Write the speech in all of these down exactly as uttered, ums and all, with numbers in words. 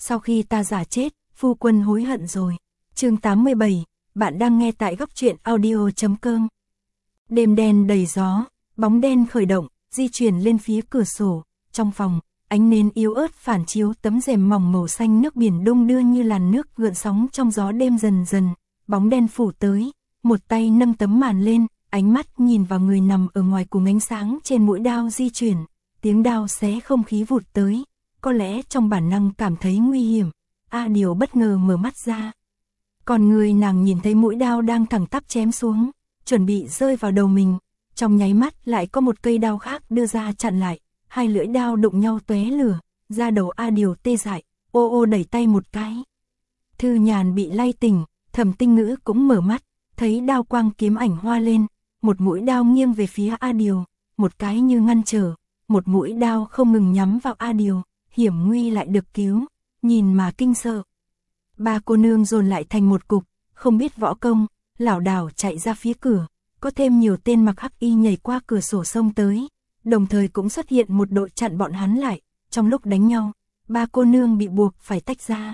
sau khi ta giả chết, phu quân hối hận rồi. Chương tám mươi bảy, bạn đang nghe tại góc truyện audio chấm com. Đêm đen đầy gió, bóng đen khởi động, di chuyển lên phía cửa sổ, trong phòng, ánh nến yếu ớt phản chiếu tấm rèm mỏng màu xanh nước biển đung đưa như làn nước gợn sóng trong gió đêm dần dần, bóng đen phủ tới, một tay nâng tấm màn lên, ánh mắt nhìn vào người nằm ở ngoài cùng ánh sáng trên mũi đao di chuyển, tiếng đao xé không khí vụt tới, có lẽ trong bản năng cảm thấy nguy hiểm, A Điều bất ngờ mở mắt ra. Còn người nàng nhìn thấy mũi đao đang thẳng tắp chém xuống, chuẩn bị rơi vào đầu mình, trong nháy mắt lại có một cây đao khác đưa ra chặn lại, hai lưỡi đao đụng nhau tóe lửa, da đầu A Điều tê dại, ô ô đẩy tay một cái. Thư Nhàn bị lay tỉnh, Thẩm Tinh Ngữ cũng mở mắt, thấy đao quang kiếm ảnh hoa lên, một mũi đao nghiêng về phía A Điều, một cái như ngăn trở, một mũi đao không ngừng nhắm vào A Điều, hiểm nguy lại được cứu, nhìn mà kinh sợ. Ba cô nương dồn lại thành một cục, không biết võ công, lảo đảo chạy ra phía cửa, có thêm nhiều tên mặc hắc y nhảy qua cửa sổ xông tới, đồng thời cũng xuất hiện một đội chặn bọn hắn lại, trong lúc đánh nhau, ba cô nương bị buộc phải tách ra.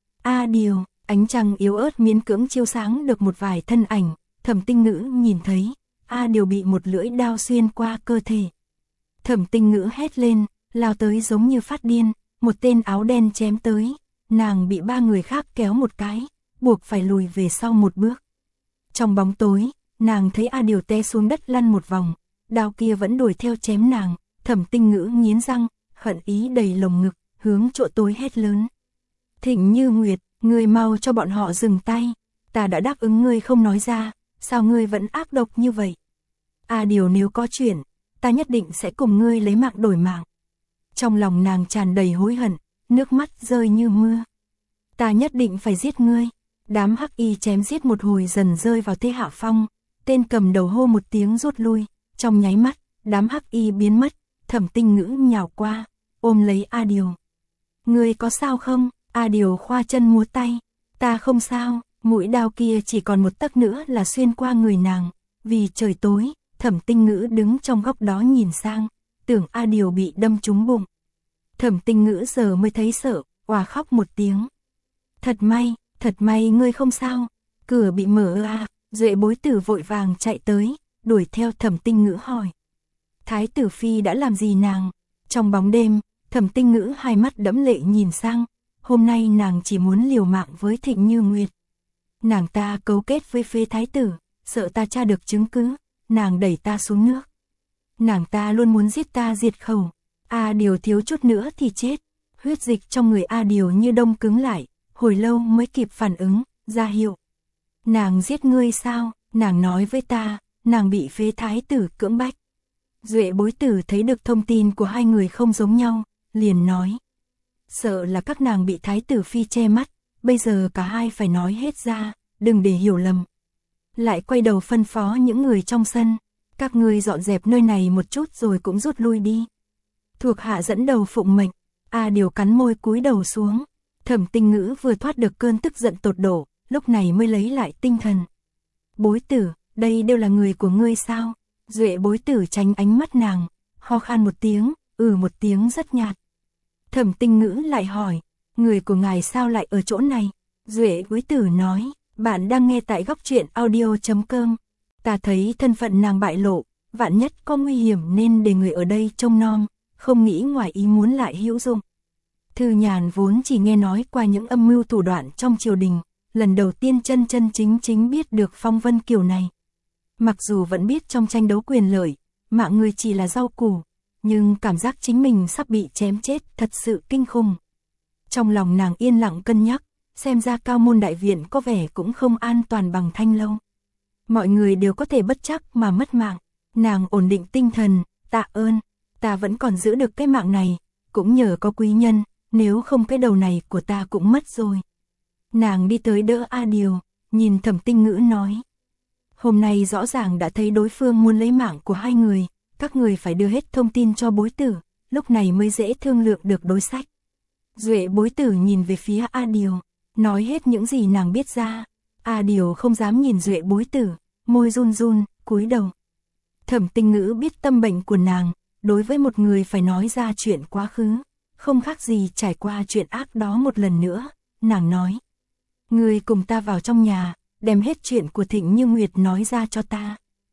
A Điều, ánh trăng yếu ớt miễn cưỡng chiếu sáng được một vài thân ảnh, Thẩm Tinh Ngữ nhìn thấy, A Điều bị một lưỡi đao xuyên qua cơ thể. Thẩm Tinh Ngữ hét lên, lao tới giống như phát điên, một tên áo đen chém tới, nàng bị ba người khác kéo một cái, buộc phải lùi về sau một bước. Trong bóng tối, nàng thấy A Điều té xuống đất lăn một vòng, đao kia vẫn đuổi theo chém nàng, Thẩm Tinh Ngữ nghiến răng, hận ý đầy lồng ngực, hướng chỗ tối hét lớn. Thịnh Như Nguyệt, ngươi mau cho bọn họ dừng tay, ta đã đáp ứng ngươi không nói ra, sao ngươi vẫn ác độc như vậy? A Điều nếu có chuyện, ta nhất định sẽ cùng ngươi lấy mạng đổi mạng. Trong lòng nàng tràn đầy hối hận, nước mắt rơi như mưa. Ta nhất định phải giết ngươi. Đám hắc y chém giết một hồi dần rơi vào thế hạ phong, tên cầm đầu hô một tiếng rút lui, trong nháy mắt, đám hắc y biến mất, Thẩm Tinh Ngữ nhào qua, ôm lấy A Điều. Ngươi có sao không? A Điều khoa chân múa tay, ta không sao, mũi đao kia chỉ còn một tấc nữa là xuyên qua người nàng, vì trời tối, Thẩm Tinh Ngữ đứng trong góc đó nhìn sang, tưởng A Điều bị đâm trúng bụng. Thẩm Tinh Ngữ giờ mới thấy sợ, òa khóc một tiếng. Thật may, thật may ngươi không sao, cửa bị mở à, Duệ Bối Tử vội vàng chạy tới, đuổi theo Thẩm Tinh Ngữ hỏi. Thái tử phi đã làm gì nàng? Trong bóng đêm, Thẩm Tinh Ngữ hai mắt đẫm lệ nhìn sang, hôm nay nàng chỉ muốn liều mạng với Thịnh Như Nguyệt. Nàng ta cấu kết với phế thái tử, sợ ta tra được chứng cứ, nàng đẩy ta xuống nước. Nàng ta luôn muốn giết ta diệt khẩu, A Điều thiếu chút nữa thì chết, huyết dịch trong người A Điều như đông cứng lại, hồi lâu mới kịp phản ứng, ra hiệu. Nàng giết ngươi sao? Nàng nói với ta, nàng bị phế thái tử cưỡng bách. Duệ Bối Tử thấy được thông tin của hai người không giống nhau, liền nói. Sợ là các nàng bị thái tử phi che mắt, bây giờ cả hai phải nói hết ra, đừng để hiểu lầm. Lại quay đầu phân phó những người trong sân, các ngươi dọn dẹp nơi này một chút rồi cũng rút lui đi. Thuộc hạ dẫn đầu phụng mệnh, A Điều cắn môi cúi đầu xuống. Thẩm Tinh Ngữ vừa thoát được cơn tức giận tột độ, lúc này mới lấy lại tinh thần. Bối Tử, đây đều là người của ngươi sao? Duệ Bối Tử tránh ánh mắt nàng, ho khan một tiếng, ừ một tiếng rất nhạt. Thẩm Tinh Ngữ lại hỏi, người của ngài sao lại ở chỗ này? Duệ Bối Tử nói, bạn đang nghe tại góc truyện audio chấm com. Ta thấy thân phận nàng bại lộ, vạn nhất có nguy hiểm nên để người ở đây trông nom, không nghĩ ngoài ý muốn lại hữu dụng. Thư Nhàn vốn chỉ nghe nói qua những âm mưu thủ đoạn trong triều đình, lần đầu tiên chân chân chính chính biết được phong vân kiểu này. Mặc dù vẫn biết trong tranh đấu quyền lợi, mạng người chỉ là rau củ, nhưng cảm giác chính mình sắp bị chém chết thật sự kinh khủng. Trong lòng nàng yên lặng cân nhắc, xem ra Cao Môn Đại Viện có vẻ cũng không an toàn bằng Thanh Lâu. Mọi người đều có thể bất trắc mà mất mạng, nàng ổn định tinh thần, tạ ơn, ta vẫn còn giữ được cái mạng này, cũng nhờ có quý nhân, nếu không cái đầu này của ta cũng mất rồi. Nàng đi tới đỡ A Điều, nhìn Thẩm Tinh Ngữ nói. Hôm nay rõ ràng đã thấy đối phương muốn lấy mạng của hai người, các người phải đưa hết thông tin cho Bối Tử, lúc này mới dễ thương lượng được đối sách. Duệ Bối Tử nhìn về phía A Điều, nói hết những gì nàng biết ra. A Điều không dám nhìn Duệ Bối Tử, môi run run, cúi đầu. Thẩm Tinh Ngữ biết tâm bệnh của nàng, đối với một người phải nói ra chuyện quá khứ, không khác gì trải qua chuyện ác đó một lần nữa, nàng nói. Ngươi cùng ta vào trong nhà, đem hết chuyện của Thịnh Như Nguyệt nói ra cho ta.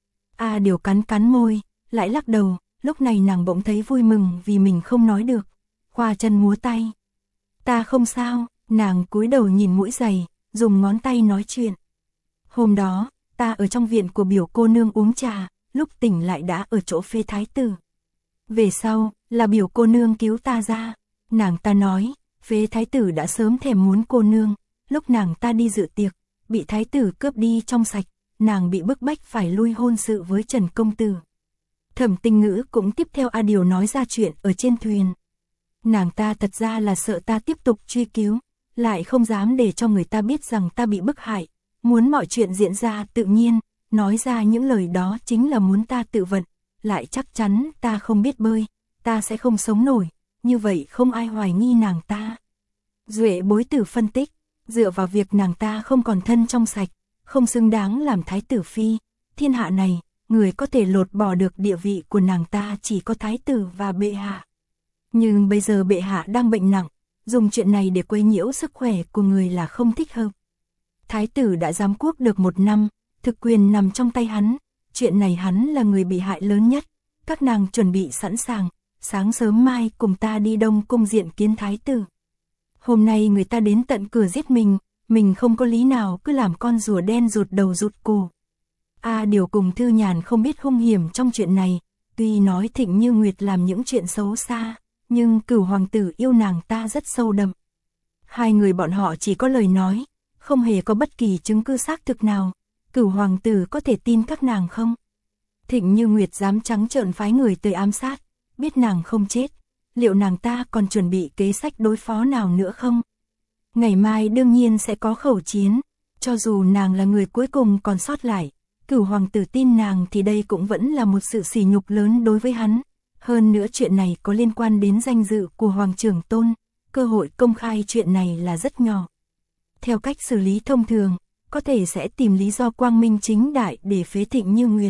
A Điều cắn cắn môi, lại lắc đầu, lúc này nàng bỗng thấy vui mừng vì mình không nói được, khoa chân múa tay. Ta không sao, nàng cúi đầu nhìn mũi giày, dùng ngón tay nói chuyện. Hôm đó, ta ở trong viện của biểu cô nương uống trà, lúc tỉnh lại đã ở chỗ phê thái tử. Về sau, là biểu cô nương cứu ta ra, nàng ta nói, phế thái tử đã sớm thèm muốn cô nương, lúc nàng ta đi dự tiệc, bị thái tử cướp đi trong sạch, nàng bị bức bách phải lui hôn sự với Trần công tử. Thẩm Tinh Ngữ cũng tiếp theo A Điều nói ra chuyện ở trên thuyền. Nàng ta thật ra là sợ ta tiếp tục truy cứu, lại không dám để cho người ta biết rằng ta bị bức hại, muốn mọi chuyện diễn ra tự nhiên, nói ra những lời đó chính là muốn ta tự vận, lại chắc chắn ta không biết bơi, ta sẽ không sống nổi, như vậy không ai hoài nghi nàng ta. Duệ Bối Tử phân tích, dựa vào việc nàng ta không còn thân trong sạch, không xứng đáng làm thái tử phi, thiên hạ này, người có thể lột bỏ được địa vị của nàng ta chỉ có thái tử và bệ hạ. Nhưng bây giờ bệ hạ đang bệnh nặng, dùng chuyện này để quấy nhiễu sức khỏe của người là không thích hợp. Thái tử đã giám quốc được một năm, thực quyền nằm trong tay hắn, chuyện này hắn là người bị hại lớn nhất, các nàng chuẩn bị sẵn sàng, sáng sớm mai cùng ta đi Đông Cung diện kiến thái tử. Hôm nay người ta đến tận cửa giết mình, mình không có lý nào cứ làm con rùa đen rụt đầu rụt cổ. A Điều cùng Thư Nhàn không biết hung hiểm trong chuyện này, tuy nói Thịnh Như Nguyệt làm những chuyện xấu xa, nhưng Cửu hoàng tử yêu nàng ta rất sâu đậm. Hai người bọn họ chỉ có lời nói, không hề có bất kỳ chứng cứ xác thực nào, Cửu hoàng tử có thể tin các nàng không? Thịnh Như Nguyệt dám trắng trợn phái người tới ám sát, biết nàng không chết, liệu nàng ta còn chuẩn bị kế sách đối phó nào nữa không? Ngày mai đương nhiên sẽ có khẩu chiến, cho dù nàng là người cuối cùng còn sót lại, Cửu hoàng tử tin nàng thì đây cũng vẫn là một sự sỉ nhục lớn đối với hắn. Hơn nữa chuyện này có liên quan đến danh dự của Hoàng trưởng tôn, cơ hội công khai chuyện này là rất nhỏ. Theo cách xử lý thông thường, có thể sẽ tìm lý do quang minh chính đại để phế Thịnh Như Nguyệt.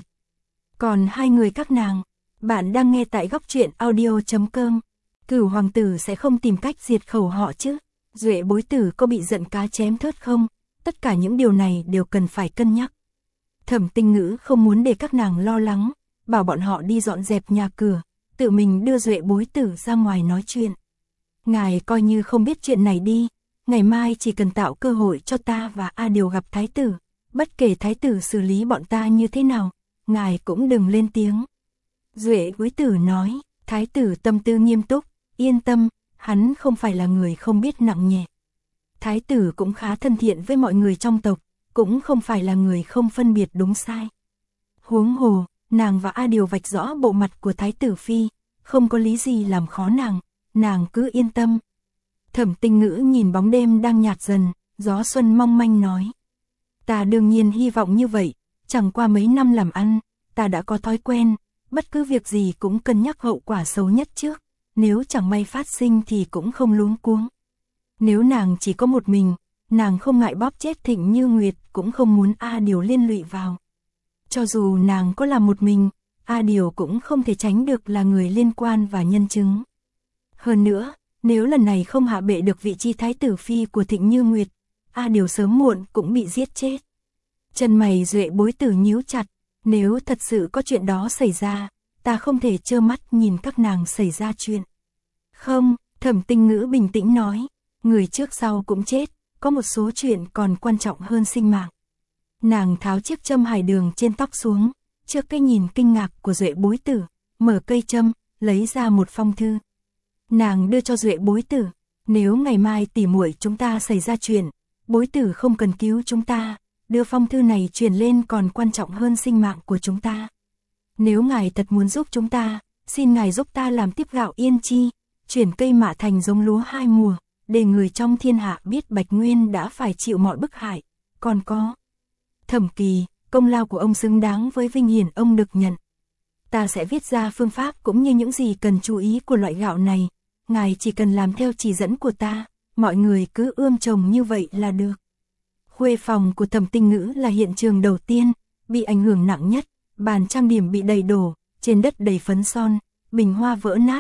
Còn hai người các nàng, bạn đang nghe tại góc truyện audio chấm com. Cửu hoàng tử sẽ không tìm cách diệt khẩu họ chứ? Duệ Bối Tử có bị giận cá chém thớt không? Tất cả những điều này đều cần phải cân nhắc. Thẩm Tinh Ngữ không muốn để các nàng lo lắng, bảo bọn họ đi dọn dẹp nhà cửa, tự mình đưa Duệ Bối Tử ra ngoài nói chuyện. Ngài coi như không biết chuyện này đi, ngày mai chỉ cần tạo cơ hội cho ta và A Điều gặp thái tử, bất kể thái tử xử lý bọn ta như thế nào, ngài cũng đừng lên tiếng. Duệ Bối Tử nói, thái tử tâm tư nghiêm túc, yên tâm, hắn không phải là người không biết nặng nhẹ. Thái tử cũng khá thân thiện với mọi người trong tộc, cũng không phải là người không phân biệt đúng sai. Huống hồ, nàng và A Điều vạch rõ bộ mặt của thái tử phi, không có lý gì làm khó nàng, nàng cứ yên tâm. Thẩm Tinh Ngữ nhìn bóng đêm đang nhạt dần, gió xuân mong manh nói. Ta đương nhiên hy vọng như vậy, chẳng qua mấy năm làm ăn, ta đã có thói quen, bất cứ việc gì cũng cân nhắc hậu quả xấu nhất trước, nếu chẳng may phát sinh thì cũng không luống cuống. Nếu nàng chỉ có một mình, nàng không ngại bóp chết Thịnh Như Nguyệt, cũng không muốn A Điều liên lụy vào. Cho dù nàng có làm một mình, A Điều cũng không thể tránh được là người liên quan và nhân chứng. Hơn nữa, nếu lần này không hạ bệ được vị trí thái tử phi của Thịnh Như Nguyệt, A Điều sớm muộn cũng bị giết chết. Chân mày Duệ Bối Tử nhíu chặt, nếu thật sự có chuyện đó xảy ra, ta không thể trơ mắt nhìn các nàng xảy ra chuyện. Không, Thẩm Tinh Ngữ bình tĩnh nói, người trước sau cũng chết, có một số chuyện còn quan trọng hơn sinh mạng. Nàng tháo chiếc châm hải đường trên tóc xuống, trước cái nhìn kinh ngạc của Duệ Bối Tử, mở cây châm, lấy ra một phong thư. Nàng đưa cho Duệ Bối Tử, nếu ngày mai tỉ muội chúng ta xảy ra chuyện, Bối Tử không cần cứu chúng ta, đưa phong thư này truyền lên còn quan trọng hơn sinh mạng của chúng ta. Nếu ngài thật muốn giúp chúng ta, xin ngài giúp ta làm tiếp gạo Yên Chi, chuyển cây mạ thành giống lúa hai mùa, để người trong thiên hạ biết Bạch Nguyên đã phải chịu mọi bức hại. Còn có Thẩm Kỳ, công lao của ông xứng đáng với vinh hiển ông được nhận. Ta sẽ viết ra phương pháp cũng như những gì cần chú ý của loại gạo này, ngài chỉ cần làm theo chỉ dẫn của ta, mọi người cứ ươm trồng như vậy là được. Khuê phòng của Thẩm Tinh Ngữ là hiện trường đầu tiên, bị ảnh hưởng nặng nhất, bàn trang điểm bị đầy đổ, trên đất đầy phấn son, bình hoa vỡ nát,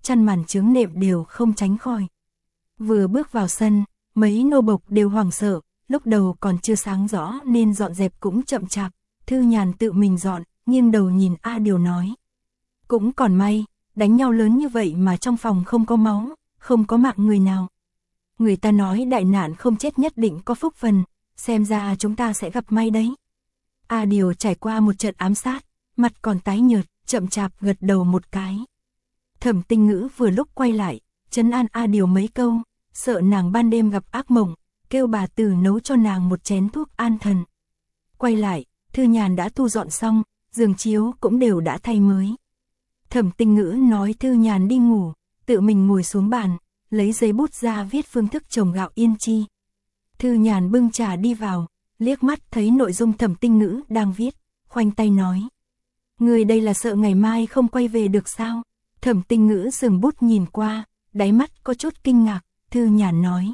chăn màn chướng nệm đều không tránh khỏi. Vừa bước vào sân, mấy nô bộc đều hoảng sợ, lúc đầu còn chưa sáng rõ nên dọn dẹp cũng chậm chạp. Thư Nhàn tự mình dọn, nghiêng đầu nhìn A Điều nói. Cũng còn may, đánh nhau lớn như vậy mà trong phòng không có máu, không có mạng người nào. Người ta nói đại nạn không chết nhất định có phúc phần, xem ra chúng ta sẽ gặp may đấy. A Điều trải qua một trận ám sát, mặt còn tái nhợt, chậm chạp gật đầu một cái. Thẩm Tinh Ngữ vừa lúc quay lại, trấn an A Điều mấy câu, sợ nàng ban đêm gặp ác mộng, kêu bà Từ nấu cho nàng một chén thuốc an thần. Quay lại, Thư Nhàn đã thu dọn xong, giường chiếu cũng đều đã thay mới. Thẩm Tinh Ngữ nói Thư Nhàn đi ngủ, tự mình ngồi xuống bàn, lấy giấy bút ra viết phương thức trồng gạo yên chi. Thư Nhàn bưng trà đi vào, liếc mắt thấy nội dung Thẩm Tinh Ngữ đang viết, khoanh tay nói. Người đây là sợ ngày mai không quay về được sao? Thẩm Tinh Ngữ dừng bút nhìn qua, đáy mắt có chút kinh ngạc, Thư Nhàn nói.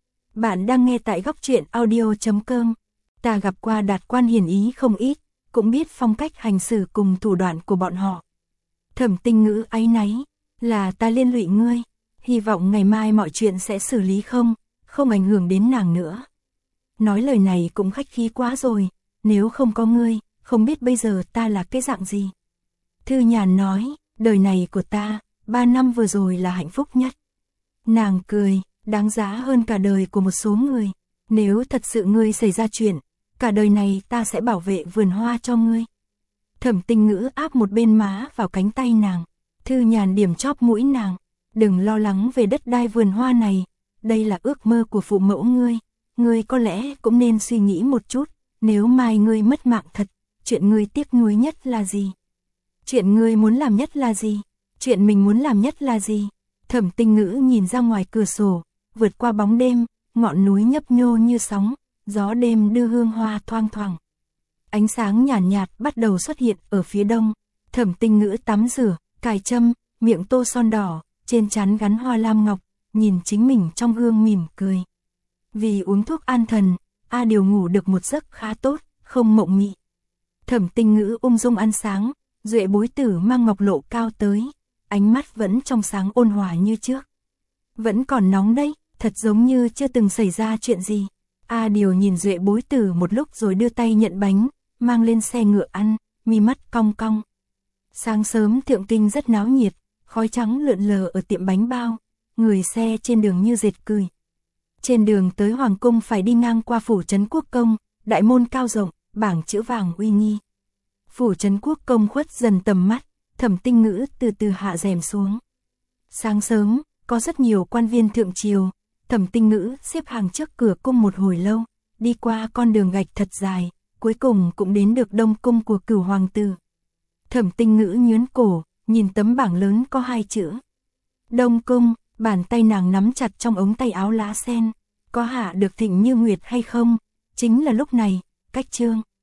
Bạn đang nghe tại góc truyện audio chấm com. Ta gặp qua Đạt Quan hiền ý không ít, cũng biết phong cách hành xử cùng thủ đoạn của bọn họ. Thẩm Tinh Ngữ áy náy, là ta liên lụy ngươi, hy vọng ngày mai mọi chuyện sẽ xử lý không, không ảnh hưởng đến nàng nữa. Nói lời này cũng khách khí quá rồi, nếu không có ngươi, không biết bây giờ ta là cái dạng gì. Thư Nhàn nói, đời này của ta, ba năm vừa rồi là hạnh phúc nhất. Nàng cười, đáng giá hơn cả đời của một số người. Nếu thật sự ngươi xảy ra chuyện, cả đời này ta sẽ bảo vệ vườn hoa cho ngươi. Thẩm Tinh Ngữ áp một bên má vào cánh tay nàng. Thư Nhàn điểm chóp mũi nàng. Đừng lo lắng về đất đai vườn hoa này. Đây là ước mơ của phụ mẫu ngươi. Ngươi có lẽ cũng nên suy nghĩ một chút. Nếu mai ngươi mất mạng thật, chuyện ngươi tiếc nuối nhất là gì? Chuyện ngươi muốn làm nhất là gì? Chuyện mình muốn làm nhất là gì? Thẩm Tinh Ngữ nhìn ra ngoài cửa sổ, vượt qua bóng đêm, ngọn núi nhấp nhô như sóng, gió đêm đưa hương hoa thoang thoảng. Ánh sáng nhàn nhạt, nhạt bắt đầu xuất hiện ở phía đông. Thẩm Tinh Ngữ tắm rửa, cài châm, miệng tô son đỏ, trên trán gắn hoa lam ngọc, nhìn chính mình trong gương mỉm cười. Vì uống thuốc an thần, A Điều ngủ được một giấc khá tốt, không mộng mị. Thẩm Tinh Ngữ ung dung ăn sáng, Duệ Bối Tử mang ngọc lộ cao tới, ánh mắt vẫn trong sáng ôn hòa như trước. Vẫn còn nóng đấy, thật giống như chưa từng xảy ra chuyện gì. A Điều nhìn Duệ Bối Tử một lúc rồi đưa tay nhận bánh, mang lên xe ngựa ăn, mi mắt cong cong. Sáng sớm Thượng Kinh rất náo nhiệt, khói trắng lượn lờ ở tiệm bánh bao, người xe trên đường như dệt cười. Trên đường tới Hoàng Cung phải đi ngang qua phủ trấn Quốc Công, đại môn cao rộng, bảng chữ vàng uy nghi. Phủ trấn Quốc Công khuất dần tầm mắt, Thẩm Tinh Ngữ từ từ hạ rèm xuống. Sáng sớm, có rất nhiều quan viên thượng triều, Thẩm Tinh Ngữ xếp hàng trước cửa cung một hồi lâu, đi qua con đường gạch thật dài, cuối cùng cũng đến được Đông Cung của Cửu Hoàng tử. Thẩm Tinh Ngữ nhướn cổ, nhìn tấm bảng lớn có hai chữ. Đông Cung, bàn tay nàng nắm chặt trong ống tay áo lá sen, có hạ được Thịnh Như Nguyệt hay không? Chính là lúc này, cách chương.